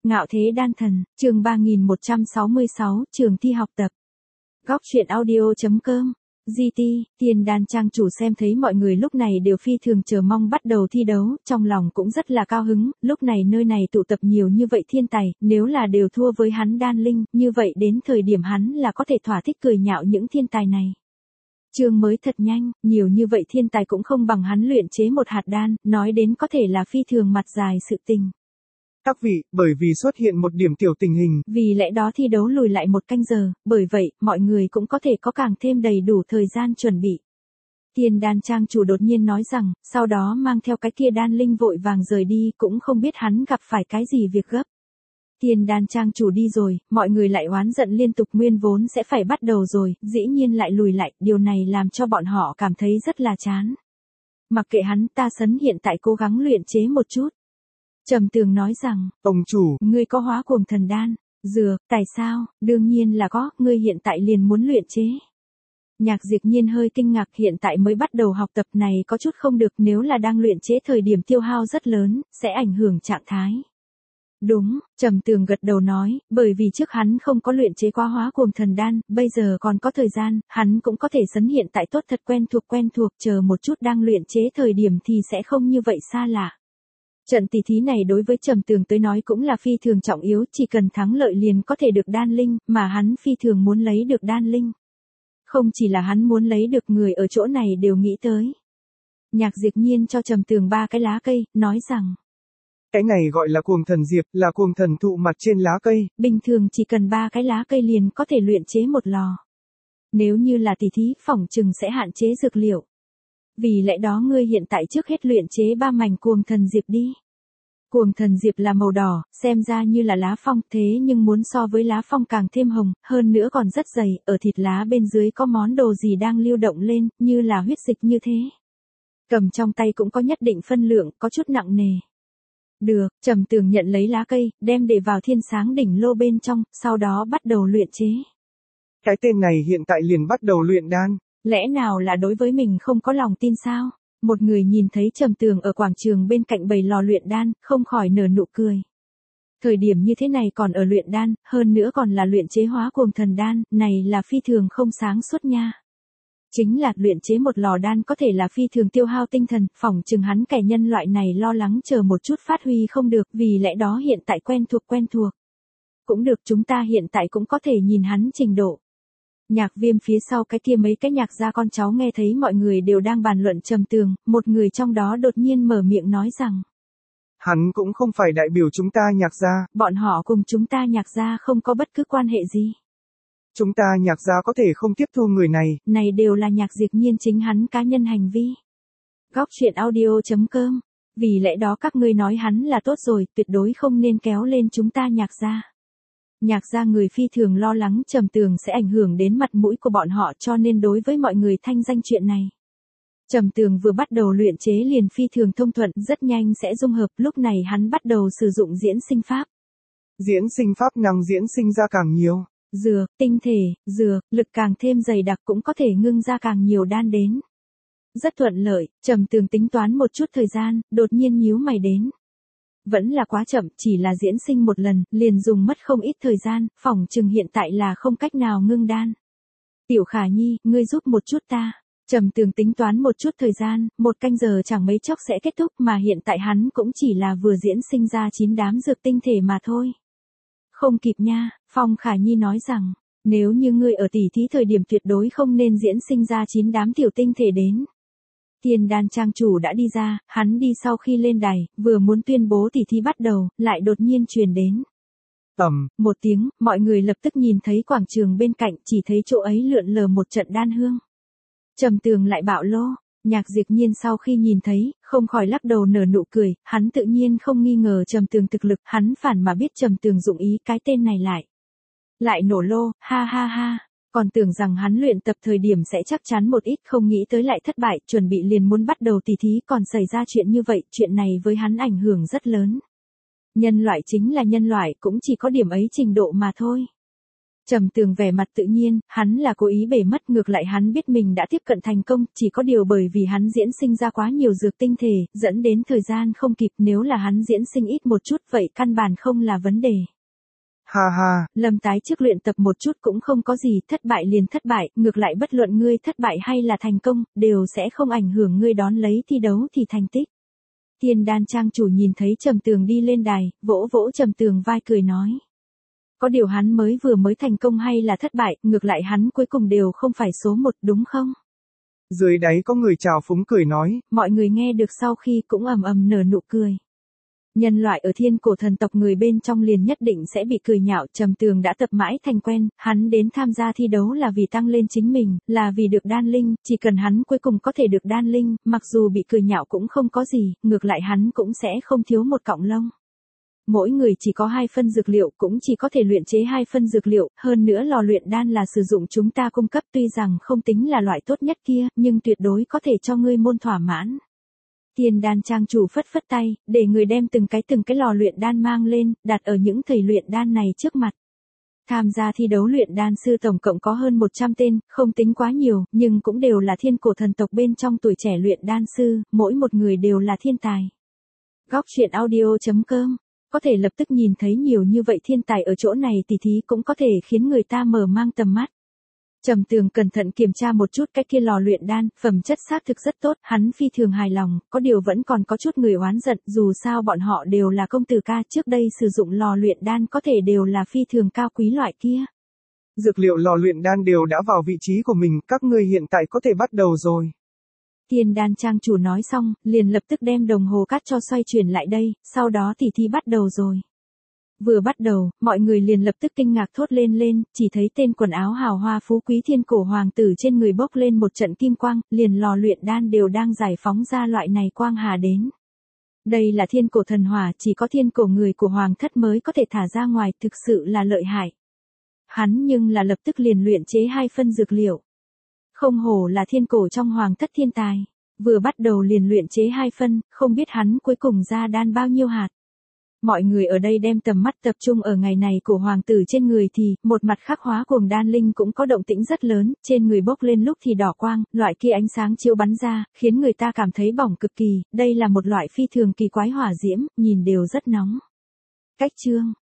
Ngạo thế đan thần, chương 3166, trường thi học tập. Góc truyện audio.com. GT, Tiền Đan trang chủ xem thấy mọi người lúc này đều phi thường chờ mong bắt đầu thi đấu, trong lòng cũng rất là cao hứng, lúc này nơi này tụ tập nhiều như vậy thiên tài, nếu là đều thua với hắn đan linh, như vậy đến thời điểm hắn là có thể thỏa thích cười nhạo những thiên tài này. Chương mới thật nhanh, nhiều như vậy thiên tài cũng không bằng hắn luyện chế một hạt đan, nói đến có thể là phi thường mặt dài sự tình. Các vị, bởi vì xuất hiện một điểm tiểu tình hình. Vì lẽ đó thi đấu lùi lại một canh giờ, bởi vậy, mọi người cũng có thể có càng thêm đầy đủ thời gian chuẩn bị. Tiền Đan trang chủ đột nhiên nói rằng, sau đó mang theo cái kia đan linh vội vàng rời đi, cũng không biết hắn gặp phải cái gì việc gấp. Tiền Đan trang chủ đi rồi, mọi người lại oán giận liên tục, nguyên vốn sẽ phải bắt đầu rồi, dĩ nhiên lại lùi lại, điều này làm cho bọn họ cảm thấy rất là chán. Mặc kệ hắn, ta sấn hiện tại cố gắng luyện chế một chút. Trầm Tường nói rằng, Ông chủ, ngươi có hóa cuồng thần đan, dược, tại sao, đương nhiên là có, ngươi hiện tại liền muốn luyện chế. Nhạc Diệp Nhiên hơi kinh ngạc, hiện tại mới bắt đầu học tập này có chút không được, nếu là đang luyện chế thời điểm tiêu hao rất lớn, sẽ ảnh hưởng trạng thái. Đúng, Trầm Tường gật đầu nói, bởi vì trước hắn không có luyện chế quá hóa cuồng thần đan, bây giờ còn có thời gian, hắn cũng có thể sấn hiện tại tốt thật quen thuộc, chờ một chút đang luyện chế thời điểm thì sẽ không như vậy xa lạ. Trận tỷ thí này đối với Trầm Tường tới nói cũng là phi thường trọng yếu, chỉ cần thắng lợi liền có thể được đan linh, mà hắn phi thường muốn lấy được đan linh. Không chỉ là hắn muốn lấy được, người ở chỗ này đều nghĩ tới. Nhạc Diệp Nhiên cho Trầm Tường 3 cái lá cây, nói rằng, cái này gọi là cuồng thần diệp, là cuồng thần thụ mặt trên lá cây. Bình thường chỉ cần 3 cái lá cây liền có thể luyện chế một lò. Nếu như là tỷ thí, phỏng chừng sẽ hạn chế dược liệu. Vì lẽ đó ngươi hiện tại trước hết luyện chế 3 mảnh cuồng thần diệp đi. Cuồng thần diệp là màu đỏ, xem ra như là lá phong, thế nhưng muốn so với lá phong càng thêm hồng, hơn nữa còn rất dày, ở thịt lá bên dưới có món đồ gì đang lưu động lên, như là huyết dịch như thế. Cầm trong tay cũng có nhất định phân lượng, có chút nặng nề. Được, Trầm Tường nhận lấy lá cây, đem để vào thiên sáng đỉnh lô bên trong, sau đó bắt đầu luyện chế. Cái tên này hiện tại liền bắt đầu luyện đan. Lẽ nào là đối với mình không có lòng tin sao? Một người nhìn thấy Trầm Tường ở quảng trường bên cạnh bày lò luyện đan, không khỏi nở nụ cười. Thời điểm như thế này còn ở luyện đan, hơn nữa còn là luyện chế hóa cuồng thần đan, này là phi thường không sáng suốt nha. Chính là luyện chế một lò đan có thể là phi thường tiêu hao tinh thần, phỏng chừng hắn kẻ nhân loại này lo lắng chờ một chút phát huy không được, vì lẽ đó hiện tại quen thuộc. Cũng được, chúng ta hiện tại cũng có thể nhìn hắn trình độ. Nhạc Viêm phía sau cái kia mấy cái nhạc gia con cháu nghe thấy mọi người đều đang bàn luận Trầm Tường, một người trong đó đột nhiên mở miệng nói rằng, hắn cũng không phải đại biểu chúng ta nhạc gia. Bọn họ cùng chúng ta nhạc gia không có bất cứ quan hệ gì. Chúng ta nhạc gia có thể không tiếp thu người này. Này đều là Nhạc Diệp Nhiên chính hắn cá nhân hành vi. Góc truyện audio.com. Vì lẽ đó các ngươi nói hắn là tốt rồi, tuyệt đối không nên kéo lên chúng ta nhạc gia. Nhạc gia người phi thường lo lắng Trầm Tường sẽ ảnh hưởng đến mặt mũi của bọn họ, cho nên đối với mọi người thanh danh chuyện này. Trầm Tường vừa bắt đầu luyện chế liền phi thường thông thuận, rất nhanh sẽ dung hợp, lúc này hắn bắt đầu sử dụng diễn sinh pháp. Diễn sinh pháp năng diễn sinh ra càng nhiều. Dược, tinh thể, dược, lực càng thêm dày đặc cũng có thể ngưng ra càng nhiều đan đến. Rất thuận lợi, Trầm Tường tính toán một chút thời gian, đột nhiên nhíu mày đến. Vẫn là quá chậm, chỉ là diễn sinh một lần, liền dùng mất không ít thời gian, phỏng chừng hiện tại là không cách nào ngưng đan. Tiểu Khả Nhi, ngươi giúp một chút ta. Trầm Tường tính toán một chút thời gian, 1 canh giờ chẳng mấy chốc sẽ kết thúc, mà hiện tại hắn cũng chỉ là vừa diễn sinh ra 9 đám dược tinh thể mà thôi. Không kịp nha, Phong Khả Nhi nói rằng, nếu như ngươi ở tỷ thí thời điểm tuyệt đối không nên diễn sinh ra 9 đám tiểu tinh thể đến. Tiền Đan trang chủ đã đi ra, hắn đi sau khi lên đài, vừa muốn tuyên bố tỷ thí bắt đầu, lại đột nhiên truyền đến. Một tiếng, mọi người lập tức nhìn thấy quảng trường bên cạnh, chỉ thấy chỗ ấy lượn lờ một trận đan hương. Trầm Tường lại bạo lô, Nhạc Diệp Nhiên sau khi nhìn thấy, không khỏi lắc đầu nở nụ cười, hắn tự nhiên không nghi ngờ Trầm Tường thực lực, hắn phản mà biết Trầm Tường dụng ý cái tên này lại nổ lô, ha ha ha. Còn tưởng rằng hắn luyện tập thời điểm sẽ chắc chắn một ít, không nghĩ tới lại thất bại, chuẩn bị liền muốn bắt đầu tỷ thí còn xảy ra chuyện như vậy, chuyện này với hắn ảnh hưởng rất lớn. Nhân loại chính là nhân loại, cũng chỉ có điểm ấy trình độ mà thôi. Trầm Tường vẻ mặt tự nhiên, hắn là cố ý bể mất, ngược lại hắn biết mình đã tiếp cận thành công, chỉ có điều bởi vì hắn diễn sinh ra quá nhiều dược tinh thể, dẫn đến thời gian không kịp, nếu là hắn diễn sinh ít một chút vậy căn bản không là vấn đề. Ha ha, Lâm Tái trước luyện tập một chút cũng không có gì, thất bại liền thất bại, ngược lại bất luận ngươi thất bại hay là thành công, đều sẽ không ảnh hưởng ngươi đón lấy thi đấu thì thành tích. Tiên Đan trang chủ nhìn thấy Trầm Tường đi lên đài, vỗ vỗ Trầm Tường vai cười nói. Có điều hắn mới thành công hay là thất bại, ngược lại hắn cuối cùng đều không phải số một đúng không? Dưới đáy có người chào phúng cười nói. Mọi người nghe được sau khi cũng ầm ầm nở nụ cười. Nhân loại ở thiên cổ thần tộc người bên trong liền nhất định sẽ bị cười nhạo, Trầm Tường đã tập mãi thành quen, hắn đến tham gia thi đấu là vì tăng lên chính mình, là vì được đan linh, chỉ cần hắn cuối cùng có thể được đan linh, mặc dù bị cười nhạo cũng không có gì, ngược lại hắn cũng sẽ không thiếu một cọng lông. Mỗi người chỉ có 2 phân dược liệu, cũng chỉ có thể luyện chế 2 phân dược liệu, hơn nữa lò luyện đan là sử dụng chúng ta cung cấp, tuy rằng không tính là loại tốt nhất kia, nhưng tuyệt đối có thể cho ngươi môn thỏa mãn. Tiên Đan trang chủ phất phất tay, để người đem từng cái lò luyện đan mang lên, đặt ở những thầy luyện đan này trước mặt. Tham gia thi đấu luyện đan sư tổng cộng có hơn 100 tên, không tính quá nhiều, nhưng cũng đều là thiên cổ thần tộc bên trong tuổi trẻ luyện đan sư, mỗi một người đều là thiên tài. Góc truyện audio.com, có thể lập tức nhìn thấy nhiều như vậy thiên tài ở chỗ này, tỉ thí cũng có thể khiến người ta mở mang tầm mắt. Trầm Tường cẩn thận kiểm tra một chút cái kia lò luyện đan, phẩm chất xác thực rất tốt, hắn phi thường hài lòng, có điều vẫn còn có chút người oán giận, dù sao bọn họ đều là công tử ca, trước đây sử dụng lò luyện đan có thể đều là phi thường cao quý loại kia. Dược liệu lò luyện đan đều đã vào vị trí của mình, các ngươi hiện tại có thể bắt đầu rồi. Tiên Đan trang chủ nói xong, liền lập tức đem đồng hồ cát cho xoay chuyển lại đây, sau đó tỉ thí bắt đầu rồi. Vừa bắt đầu, mọi người liền lập tức kinh ngạc thốt lên, chỉ thấy tên quần áo hào hoa phú quý thiên cổ hoàng tử trên người bốc lên một trận kim quang, liền lò luyện đan đều đang giải phóng ra loại này quang hà đến. Đây là thiên cổ thần hỏa, chỉ có thiên cổ người của hoàng thất mới có thể thả ra ngoài, thực sự là lợi hại. Hắn nhưng là lập tức liền luyện chế 2 phân dược liệu. Không hổ là thiên cổ trong hoàng thất thiên tài, vừa bắt đầu liền luyện chế 2 phân, không biết hắn cuối cùng ra đan bao nhiêu hạt. Mọi người ở đây đem tầm mắt tập trung ở ngày này của hoàng tử trên người thì, một mặt khắc hóa cuồng đan linh cũng có động tĩnh rất lớn, trên người bốc lên lúc thì đỏ quang, loại kia ánh sáng chiếu bắn ra, khiến người ta cảm thấy bỏng cực kỳ, đây là một loại phi thường kỳ quái hỏa diễm, nhìn đều rất nóng. Cách chương